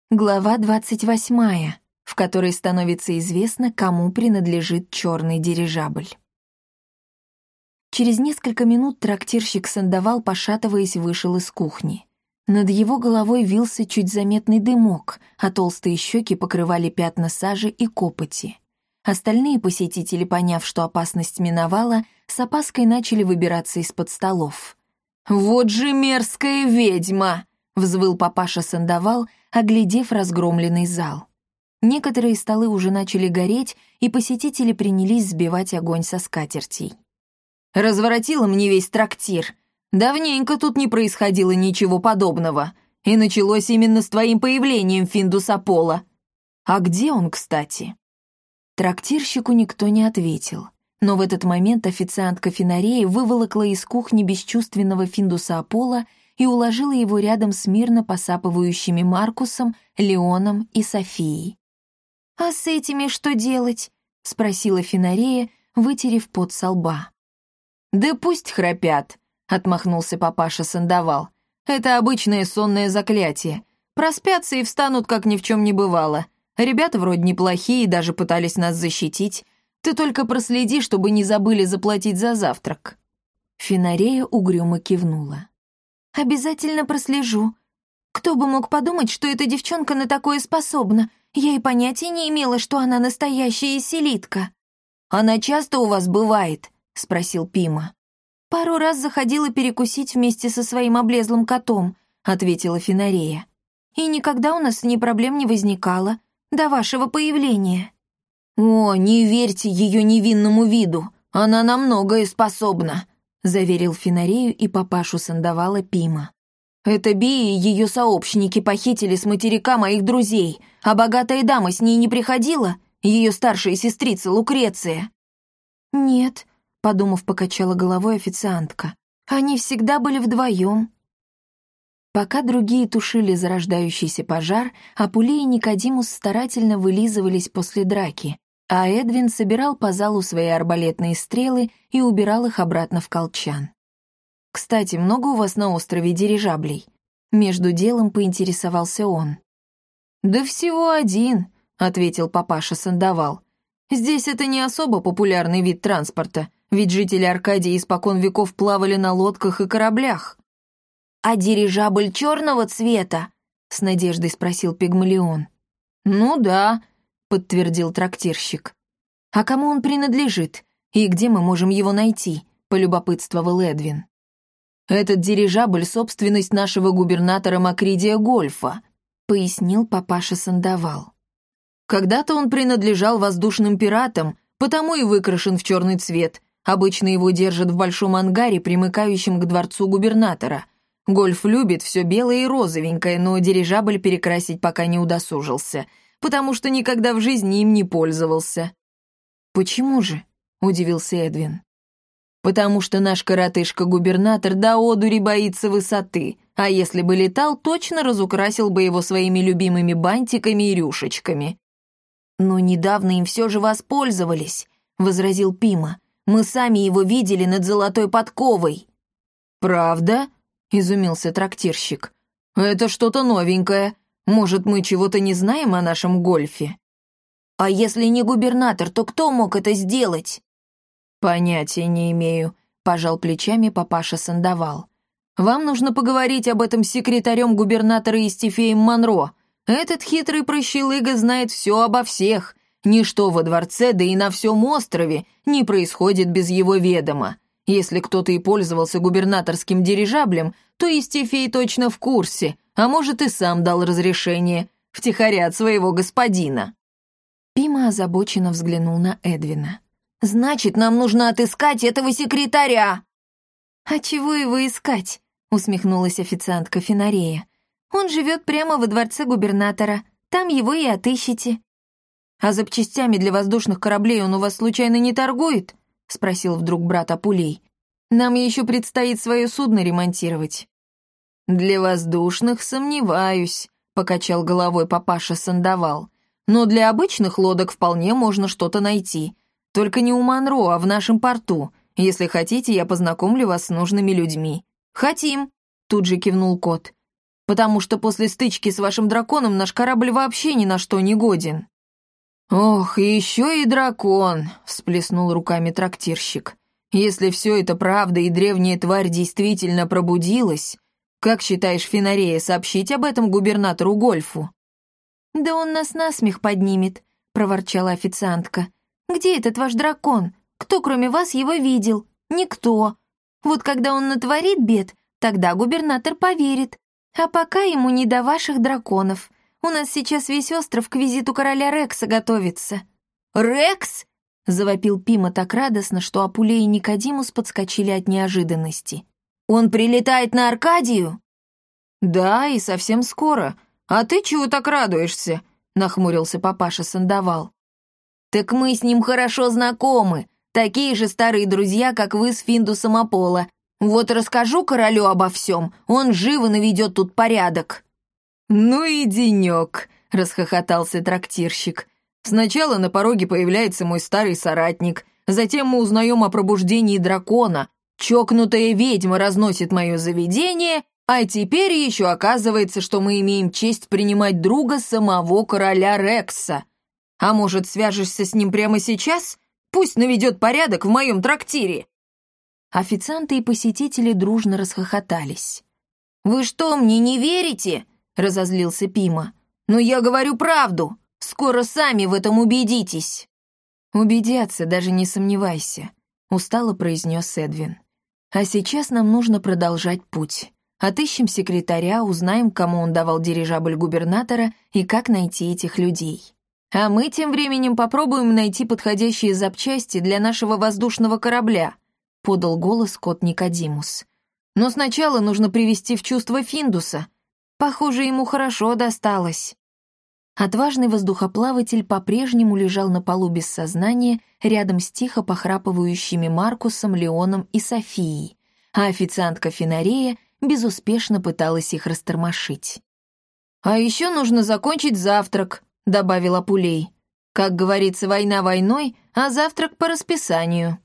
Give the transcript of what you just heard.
Глава 28, в которой становится известно, кому принадлежит черный дирижабль. Через несколько минут трактирщик Сандовал, пошатываясь, вышел из кухни. Над его головой вился чуть заметный дымок, а толстые щеки покрывали пятна сажи и копоти. Остальные посетители, поняв, что опасность миновала, с опаской начали выбираться из-под столов. «Вот же мерзкая ведьма!» — взвыл папаша Сандовал, оглядев разгромленный зал. Некоторые столы уже начали гореть, и посетители принялись сбивать огонь со скатертей. «Разворотила мне весь трактир. Давненько тут не происходило ничего подобного. И началось именно с твоим появлением, Финдус Аполло. А где он, кстати?» Трактирщику никто не ответил. Но в этот момент официантка Финарея выволокла из кухни бесчувственного Финдуса Аполло и уложила его рядом с мирно посапывающими Маркусом, Леоном и Софией. «А с этими что делать?» — спросила Финарея, вытерев пот со лба. «Да пусть храпят», — отмахнулся папаша Сандовал. «Это обычное сонное заклятие. Проспятся и встанут, как ни в чем не бывало. Ребята вроде неплохие, даже пытались нас защитить. Ты только проследи, чтобы не забыли заплатить за завтрак». Финарея угрюмо кивнула. «Обязательно прослежу. Кто бы мог подумать, что эта девчонка на такое способна? Я и понятия не имела, что она настоящая селитка». «Она часто у вас бывает?» — спросил Пима. «Пару раз заходила перекусить вместе со своим облезлым котом», — ответила Финарея. «И никогда у нас с ней проблем не возникало, до вашего появления». «О, не верьте ее невинному виду, она на многое способна», — заверил Финарею и папашу Сандовала Пима. «Это Бия и ее сообщники похитили с материка моих друзей, а богатая дама с ней не приходила, ее старшая сестрица Лукреция». «Нет», — подумав, покачала головой официантка. «Они всегда были вдвоем». Пока другие тушили зарождающийся пожар, Апулей и Никодимус старательно вылизывались после драки, а Эдвин собирал по залу свои арбалетные стрелы и убирал их обратно в колчан. «Кстати, много у вас на острове дирижаблей?» Между делом поинтересовался он. «Да всего один», — ответил папаша Сандовал. «Здесь это не особо популярный вид транспорта, ведь жители Аркадии испокон веков плавали на лодках и кораблях». «А дирижабль черного цвета?» — с надеждой спросил Пигмалион. «Ну да», — подтвердил трактирщик. «А кому он принадлежит? И где мы можем его найти?» — полюбопытствовал Эдвин. «Этот дирижабль — собственность нашего губернатора Макридия Гольфа», — пояснил папаша Сандовал. «Когда-то он принадлежал воздушным пиратам, потому и выкрашен в черный цвет. Обычно его держат в большом ангаре, примыкающем к дворцу губернатора. Гольф любит все белое и розовенькое, но дирижабль перекрасить пока не удосужился, потому что никогда в жизни им не пользовался». «Почему же?» — удивился Эдвин. «Потому что наш коротышка-губернатор до одури боится высоты, а если бы летал, точно разукрасил бы его своими любимыми бантиками и рюшечками». «Но недавно им все же воспользовались», — возразил Пима. «Мы сами его видели над золотой подковой». «Правда?» — изумился трактирщик. «Это что-то новенькое. Может, мы чего-то не знаем о нашем Гольфе?» «А если не губернатор, то кто мог это сделать?» «Понятия не имею», — пожал плечами папаша Сандовал. «Вам нужно поговорить об этом с секретарем губернатора Истифеем Монро. Этот хитрый прощелыга знает все обо всех. Ничто во дворце, да и на всем острове не происходит без его ведома. Если кто-то и пользовался губернаторским дирижаблем, то Истифей точно в курсе, а может и сам дал разрешение, втихаря от своего господина». Пима озабоченно взглянул на Эдвина. «Значит, нам нужно отыскать этого секретаря!» «А чего его искать?» — усмехнулась официантка Финарея. «Он живет прямо во дворце губернатора, там его и отыщете». «А запчастями для воздушных кораблей он у вас случайно не торгует?» — спросил вдруг брат Апулей. «Нам еще предстоит свое судно ремонтировать». «Для воздушных сомневаюсь», — покачал головой папаша Сандовал. «Но для обычных лодок вполне можно что-то найти. Только не у Монро, а в нашем порту. Если хотите, я познакомлю вас с нужными людьми». «Хотим», — тут же кивнул кот. потому что после стычки с вашим драконом наш корабль вообще ни на что не годен». «Ох, еще и дракон», — всплеснул руками трактирщик. «Если все это правда и древняя тварь действительно пробудилась, как считаешь, Фенарея, сообщить об этом губернатору Гольфу?» «Да он нас насмех поднимет», — проворчала официантка. «Где этот ваш дракон? Кто, кроме вас, его видел? Никто. Вот когда он натворит бед, тогда губернатор поверит. А пока ему не до ваших драконов. У нас сейчас весь остров к визиту короля Рекса готовится». «Рекс?» — завопил Пима так радостно, что Апулей и Никодимус подскочили от неожиданности. «Он прилетает на Аркадию?» «Да, и совсем скоро. А ты чего так радуешься?» — нахмурился папаша Сандовал. «Так мы с ним хорошо знакомы, такие же старые друзья, как вы с Финдусом Аполло. Вот расскажу королю обо всем, он живо наведет тут порядок». «Ну и денек», — расхохотался трактирщик. «Сначала на пороге появляется мой старый соратник, затем мы узнаем о пробуждении дракона, чокнутая ведьма разносит мое заведение, а теперь еще оказывается, что мы имеем честь принимать друга самого короля Рекса. А может, свяжешься с ним прямо сейчас? Пусть наведет порядок в моем трактире». Официанты и посетители дружно расхохотались. «Вы что, мне не верите?» — разозлился Пима. «Но я говорю правду. Скоро сами в этом убедитесь». «Убедятся, даже не сомневайся», — устало произнес Эдвин. «А сейчас нам нужно продолжать путь. Отыщем секретаря, узнаем, кому он давал дирижабль губернатора и как найти этих людей. А мы тем временем попробуем найти подходящие запчасти для нашего воздушного корабля», — подал голос кот Никодимус. «Но сначала нужно привести в чувство Финдуса. Похоже, ему хорошо досталось». Отважный воздухоплаватель по-прежнему лежал на полу без сознания рядом с тихо похрапывающими Маркусом, Леоном и Софией, а официантка Фенарея безуспешно пыталась их растормошить. «А еще нужно закончить завтрак», — добавил Апулей. «Как говорится, война войной, а завтрак по расписанию».